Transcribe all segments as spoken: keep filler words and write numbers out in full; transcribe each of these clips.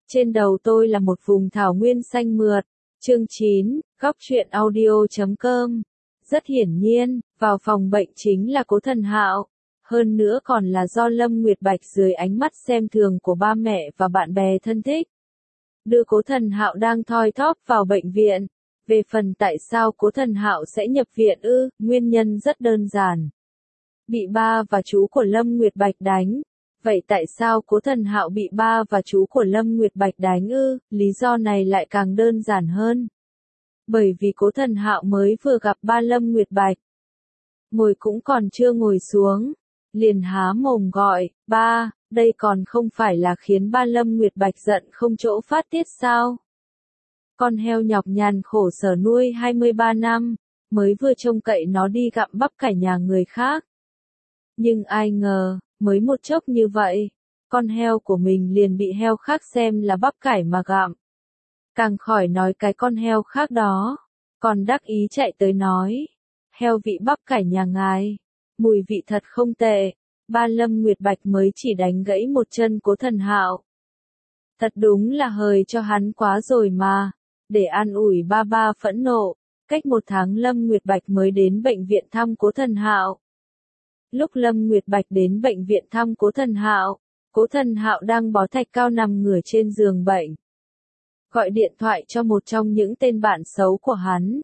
Trên đầu tôi là một vùng thảo nguyên xanh mượt. Chương chín, góc truyện audio chấm com. Rất hiển nhiên, vào phòng bệnh chính là Cố Thần Hạo. Hơn nữa còn là do Lâm Nguyệt Bạch dưới ánh mắt xem thường của ba mẹ và bạn bè thân thích. Đưa Cố Thần Hạo đang thoi thóp vào bệnh viện. Về phần tại sao Cố Thần Hạo sẽ nhập viện ư, nguyên nhân rất đơn giản. Bị ba và chú của Lâm Nguyệt Bạch đánh. Vậy tại sao Cố Thần Hạo bị ba và chú của Lâm Nguyệt Bạch đánh ư? Lý do này lại càng đơn giản hơn. Bởi vì Cố Thần Hạo mới vừa gặp ba Lâm Nguyệt Bạch. Ngồi cũng còn chưa ngồi xuống. Liền há mồm gọi, ba, đây còn không phải là khiến ba Lâm Nguyệt Bạch giận không chỗ phát tiết sao? Con heo nhọc nhằn khổ sở nuôi hai mươi ba năm, mới vừa trông cậy nó đi gặm bắp cải nhà người khác. Nhưng ai ngờ, mới một chốc như vậy, con heo của mình liền bị heo khác xem là bắp cải mà gặm. Càng khỏi nói cái con heo khác đó, còn đắc ý chạy tới nói, heo vị bắp cải nhà ngài, mùi vị thật không tệ. Ba Lâm Nguyệt Bạch mới chỉ đánh gãy một chân Cố Thần Hạo. Thật đúng là hời cho hắn quá rồi mà. Để an ủi ba ba phẫn nộ, cách một tháng Lâm Nguyệt Bạch mới đến bệnh viện thăm Cố Thần Hạo. Lúc Lâm Nguyệt Bạch đến bệnh viện thăm Cố Thần Hạo, Cố Thần Hạo đang bó thạch cao nằm ngửa trên giường bệnh. Gọi điện thoại cho một trong những tên bạn xấu của hắn.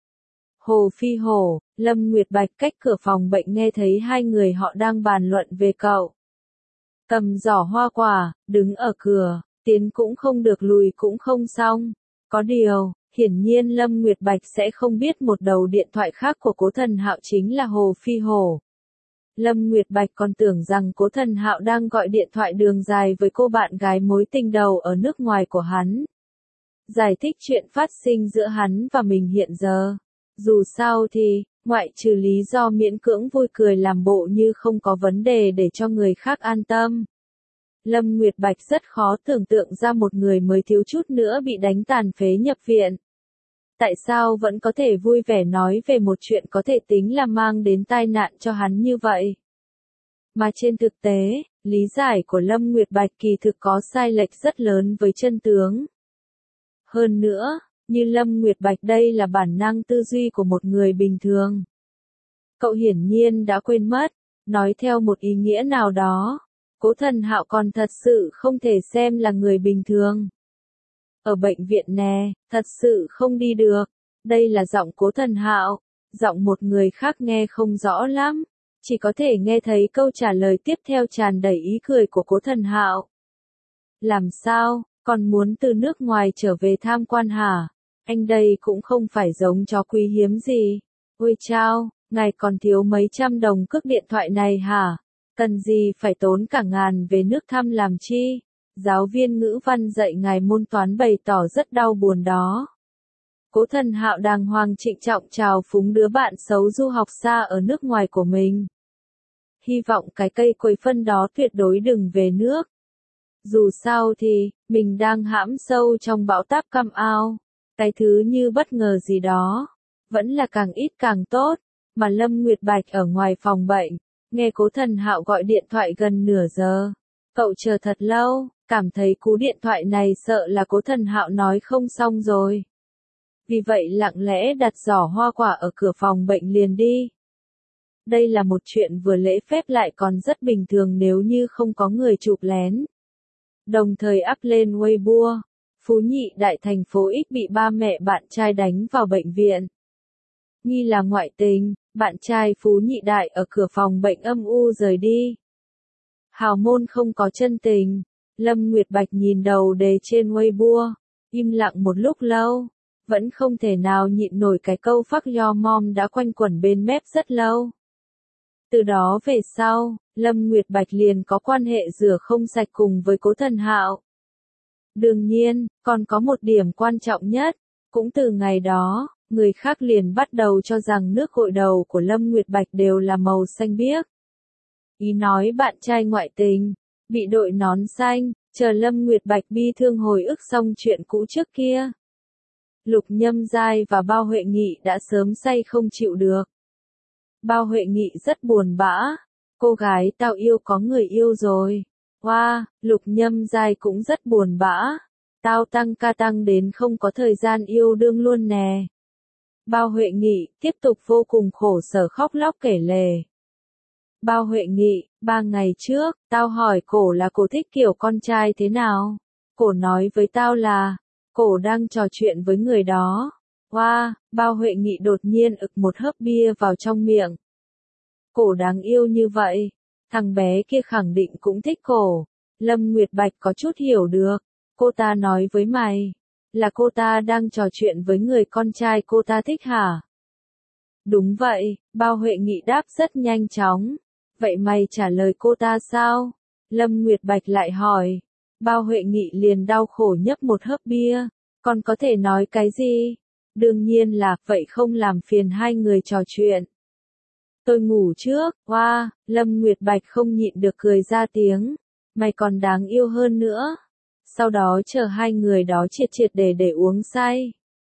Hồ Phi Hổ, Lâm Nguyệt Bạch cách cửa phòng bệnh nghe thấy hai người họ đang bàn luận về cậu. Cầm giỏ hoa quả, đứng ở cửa, tiến cũng không được lùi cũng không xong. Có điều, hiển nhiên Lâm Nguyệt Bạch sẽ không biết một đầu điện thoại khác của Cố Thần Hạo chính là Hồ Phi Hổ. Lâm Nguyệt Bạch còn tưởng rằng Cố Thần Hạo đang gọi điện thoại đường dài với cô bạn gái mối tình đầu ở nước ngoài của hắn. Giải thích chuyện phát sinh giữa hắn và mình hiện giờ. Dù sao thì, ngoại trừ lý do miễn cưỡng vui cười làm bộ như không có vấn đề để cho người khác an tâm. Lâm Nguyệt Bạch rất khó tưởng tượng ra một người mới thiếu chút nữa bị đánh tàn phế nhập viện. Tại sao vẫn có thể vui vẻ nói về một chuyện có thể tính là mang đến tai nạn cho hắn như vậy? Mà trên thực tế, lý giải của Lâm Nguyệt Bạch kỳ thực có sai lệch rất lớn với chân tướng. Hơn nữa, như Lâm Nguyệt Bạch đây là bản năng tư duy của một người bình thường. Cậu hiển nhiên đã quên mất, nói theo một ý nghĩa nào đó, Cố Thần Hạo còn thật sự không thể xem là người bình thường. Ở bệnh viện nè, thật sự không đi được. Đây là giọng Cố Thần Hạo, giọng một người khác nghe không rõ lắm, chỉ có thể nghe thấy câu trả lời tiếp theo tràn đầy ý cười của Cố Thần Hạo. Làm sao, còn muốn từ nước ngoài trở về tham quan hả? Anh đây cũng không phải giống chó quý hiếm gì. Ôi chao, ngài còn thiếu mấy trăm đồng cước điện thoại này hả? Cần gì phải tốn cả ngàn về nước thăm làm chi? Giáo viên ngữ văn dạy ngài môn toán bày tỏ rất đau buồn đó. Cố Thần Hạo đàng hoàng trịnh trọng chào phúng đứa bạn xấu du học xa ở nước ngoài của mình. Hy vọng cái cây quấy phân đó tuyệt đối đừng về nước. Dù sao thì, mình đang hãm sâu trong bão táp cam ao. Cái thứ như bất ngờ gì đó, vẫn là càng ít càng tốt. Mà Lâm Nguyệt Bạch ở ngoài phòng bệnh, nghe Cố Thần Hạo gọi điện thoại gần nửa giờ. Cậu chờ thật lâu, cảm thấy cú điện thoại này sợ là Cố Thần Hạo nói không xong rồi. Vì vậy lặng lẽ đặt giỏ hoa quả ở cửa phòng bệnh liền đi. Đây là một chuyện vừa lễ phép lại còn rất bình thường nếu như không có người chụp lén. Đồng thời up lên Weibo, Phú Nhị Đại thành phố X bị ba mẹ bạn trai đánh vào bệnh viện. Nghi là ngoại tình, bạn trai Phú Nhị Đại ở cửa phòng bệnh âm u rời đi. Hào môn không có chân tình. Lâm Nguyệt Bạch nhìn đầu đề trên Weibo, im lặng một lúc lâu, vẫn không thể nào nhịn nổi cái câu fuck your mom đã quanh quẩn bên mép rất lâu. Từ đó về sau, Lâm Nguyệt Bạch liền có quan hệ rửa không sạch cùng với Cố Thần Hạo. Đương nhiên, còn có một điểm quan trọng nhất, cũng từ ngày đó, người khác liền bắt đầu cho rằng nước gội đầu của Lâm Nguyệt Bạch đều là màu xanh biếc. Ý nói bạn trai ngoại tình, bị đội nón xanh, chờ Lâm Nguyệt Bạch bi thương hồi ức xong chuyện cũ trước kia. Lục Nhâm Giai và Bao Huệ Nghị đã sớm say không chịu được. Bao Huệ Nghị rất buồn bã, cô gái tao yêu có người yêu rồi. Wow, Lục Nhâm Giai cũng rất buồn bã, Tao tăng ca tăng đến không có thời gian yêu đương luôn nè. Bao Huệ Nghị tiếp tục vô cùng khổ sở khóc lóc kể lể. Bao Huệ Nghị, ba ngày trước, tao hỏi cổ là cổ thích kiểu con trai thế nào. Cổ nói với tao là, cổ đang trò chuyện với người đó. Wow, Bao Huệ Nghị đột nhiên ực một hớp bia vào trong miệng. Cổ đáng yêu như vậy, thằng bé kia khẳng định cũng thích cổ. Lâm Nguyệt Bạch có chút hiểu được, cô ta nói với mày, là cô ta đang trò chuyện với người con trai cô ta thích hả? Đúng vậy, Bao Huệ Nghị đáp rất nhanh chóng. Vậy mày trả lời cô ta sao? Lâm Nguyệt Bạch lại hỏi. Bao Huệ Nghị liền đau khổ nhấp một hớp bia. Còn có thể nói cái gì? Đương nhiên là, vậy không làm phiền hai người trò chuyện. Tôi ngủ trước, wow, Lâm Nguyệt Bạch không nhịn được cười ra tiếng. Mày còn đáng yêu hơn nữa. Sau đó chờ hai người đó triệt triệt để để uống say.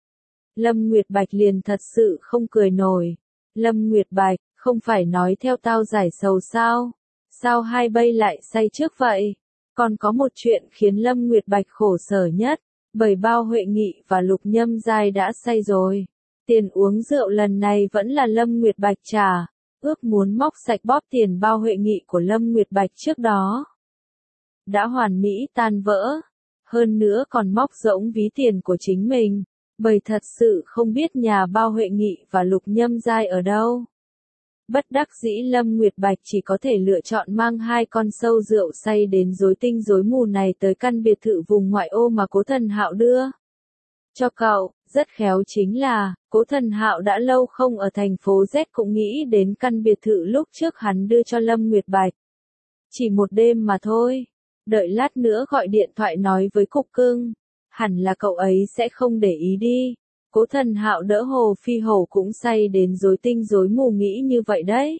Lâm Nguyệt Bạch liền thật sự không cười nổi. Lâm Nguyệt Bạch, không phải nói theo tao giải sầu sao? Sao hai bay lại say trước vậy? Còn có một chuyện khiến Lâm Nguyệt Bạch khổ sở nhất, bởi Bao Huệ Nghị và Lục Nhâm Giai đã say rồi. Tiền uống rượu lần này vẫn là Lâm Nguyệt Bạch trả, ước muốn móc sạch bóp tiền Bao Huệ Nghị của Lâm Nguyệt Bạch trước đó. Đã hoàn mỹ tan vỡ, hơn nữa còn móc rỗng ví tiền của chính mình, bởi thật sự không biết nhà Bao Huệ Nghị và Lục Nhâm Giai ở đâu. Bất đắc dĩ Lâm Nguyệt Bạch chỉ có thể lựa chọn mang hai con sâu rượu say đến rối tinh rối mù này tới căn biệt thự vùng ngoại ô mà Cố Thần Hạo đưa cho cậu. Rất khéo chính là, Cố Thần Hạo đã lâu không ở thành phố Z cũng nghĩ đến căn biệt thự lúc trước hắn đưa cho Lâm Nguyệt Bạch. Chỉ một đêm mà thôi. Đợi lát nữa gọi điện thoại nói với Cục Cưng. Hẳn là cậu ấy sẽ không để ý đi. Cố Thần Hạo đỡ Hồ Phi Hổ cũng say đến rối tinh rối mù nghĩ như vậy đấy.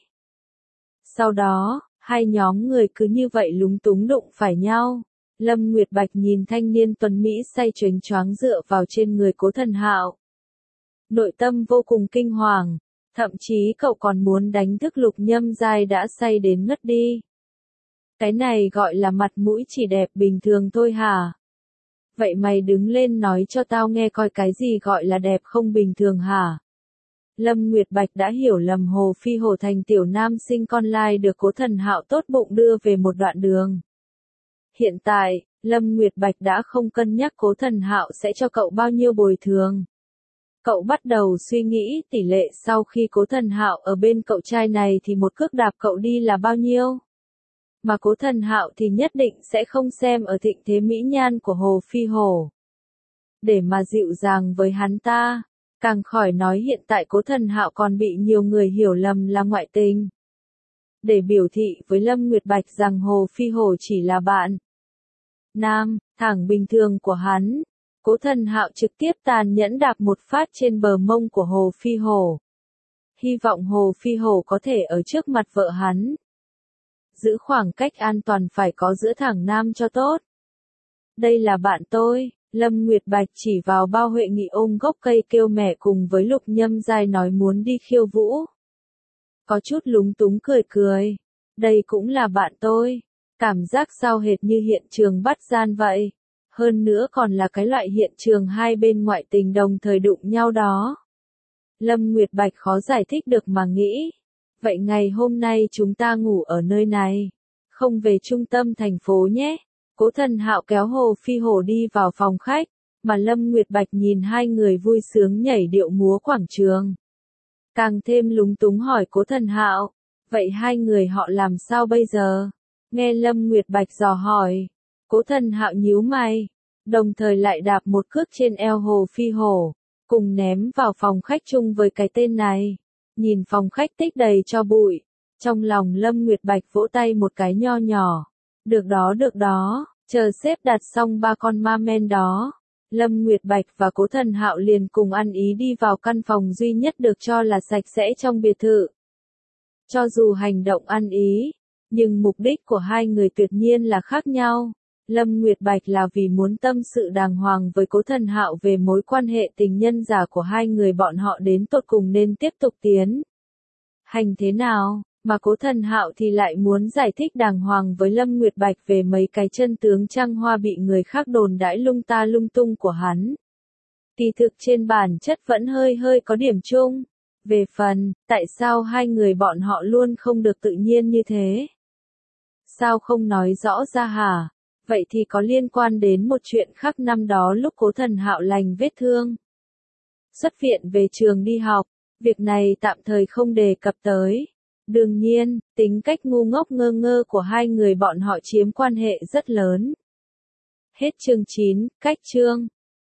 Sau đó, hai nhóm người cứ như vậy lúng túng đụng phải nhau. Lâm Nguyệt Bạch nhìn thanh niên tuấn Mỹ say choáng choáng dựa vào trên người Cố Thần Hạo. Nội tâm vô cùng kinh hoàng, thậm chí cậu còn muốn đánh thức Lục Nhâm Giai đã say đến ngất đi. Cái này gọi là mặt mũi chỉ đẹp bình thường thôi hả? Vậy mày đứng lên nói cho tao nghe coi cái gì gọi là đẹp không bình thường hả? Lâm Nguyệt Bạch đã hiểu lầm Hồ Phi Hổ thành tiểu nam sinh con lai được Cố Thần Hạo tốt bụng đưa về một đoạn đường. Hiện tại, Lâm Nguyệt Bạch đã không cân nhắc Cố Thần Hạo sẽ cho cậu bao nhiêu bồi thường. Cậu bắt đầu suy nghĩ tỷ lệ sau khi Cố Thần Hạo ở bên cậu trai này thì một cước đạp cậu đi là bao nhiêu. Mà Cố Thần Hạo thì nhất định sẽ không xem ở thịnh thế mỹ nhan của Hồ Phi Hổ. Để mà dịu dàng với hắn ta, càng khỏi nói hiện tại Cố Thần Hạo còn bị nhiều người hiểu lầm là ngoại tình. Để biểu thị với Lâm Nguyệt Bạch rằng Hồ Phi Hổ chỉ là bạn nam, thẳng bình thường của hắn, Cố Thần Hạo trực tiếp tàn nhẫn đạp một phát trên bờ mông của Hồ Phi Hổ. Hy vọng Hồ Phi Hổ có thể ở trước mặt vợ hắn. Giữ khoảng cách an toàn phải có giữa thẳng nam cho tốt. Đây là bạn tôi, Lâm Nguyệt Bạch chỉ vào Bao Huệ Nghị ôm gốc cây kêu mẹ cùng với Lục Nhâm Giai nói muốn đi khiêu vũ. Có chút lúng túng cười cười. Đây cũng là bạn tôi. Cảm giác sao hệt như hiện trường bắt gian vậy. Hơn nữa còn là cái loại hiện trường hai bên ngoại tình đồng thời đụng nhau đó. Lâm Nguyệt Bạch khó giải thích được mà nghĩ. Vậy ngày hôm nay chúng ta ngủ ở nơi này. Không về trung tâm thành phố nhé. Cố Thần Hạo kéo Hồ Phi Hổ đi vào phòng khách. Mà Lâm Nguyệt Bạch nhìn hai người vui sướng nhảy điệu múa quảng trường. Càng thêm lúng túng hỏi Cố Thần Hạo. Vậy hai người họ làm sao bây giờ? Nghe Lâm Nguyệt Bạch dò hỏi. Cố Thần Hạo nhíu mày. Đồng thời lại đạp một cước trên eo Hồ Phi Hổ. Cùng ném vào phòng khách chung với cái tên này. Nhìn phòng khách tích đầy cho bụi. Trong lòng Lâm Nguyệt Bạch vỗ tay một cái nho nhỏ. Được đó được đó, chờ sếp đặt xong ba con ma men đó. Lâm Nguyệt Bạch và Cố Thần Hạo liền cùng ăn ý đi vào căn phòng duy nhất được cho là sạch sẽ trong biệt thự. Cho dù hành động ăn ý, nhưng mục đích của hai người tuyệt nhiên là khác nhau. Lâm Nguyệt Bạch là vì muốn tâm sự đàng hoàng với Cố Thần Hạo về mối quan hệ tình nhân giả của hai người bọn họ đến tột cùng nên tiếp tục tiến hành thế nào. Mà Cố Thần Hạo thì lại muốn giải thích đàng hoàng với Lâm Nguyệt Bạch về mấy cái chân tướng trăng hoa bị người khác đồn đãi lung ta lung tung của hắn. Kỳ thực trên bản chất vẫn hơi hơi có điểm chung. Về phần, tại sao hai người bọn họ luôn không được tự nhiên như thế? Sao không nói rõ ra hả? Vậy thì có liên quan đến một chuyện khác năm đó lúc Cố Thần Hạo lành vết thương. Xuất viện về trường đi học, việc này tạm thời không đề cập tới. Đương nhiên, tính cách ngu ngốc ngơ ngơ của hai người bọn họ chiếm quan hệ rất lớn. Hết chương chín, cách chương.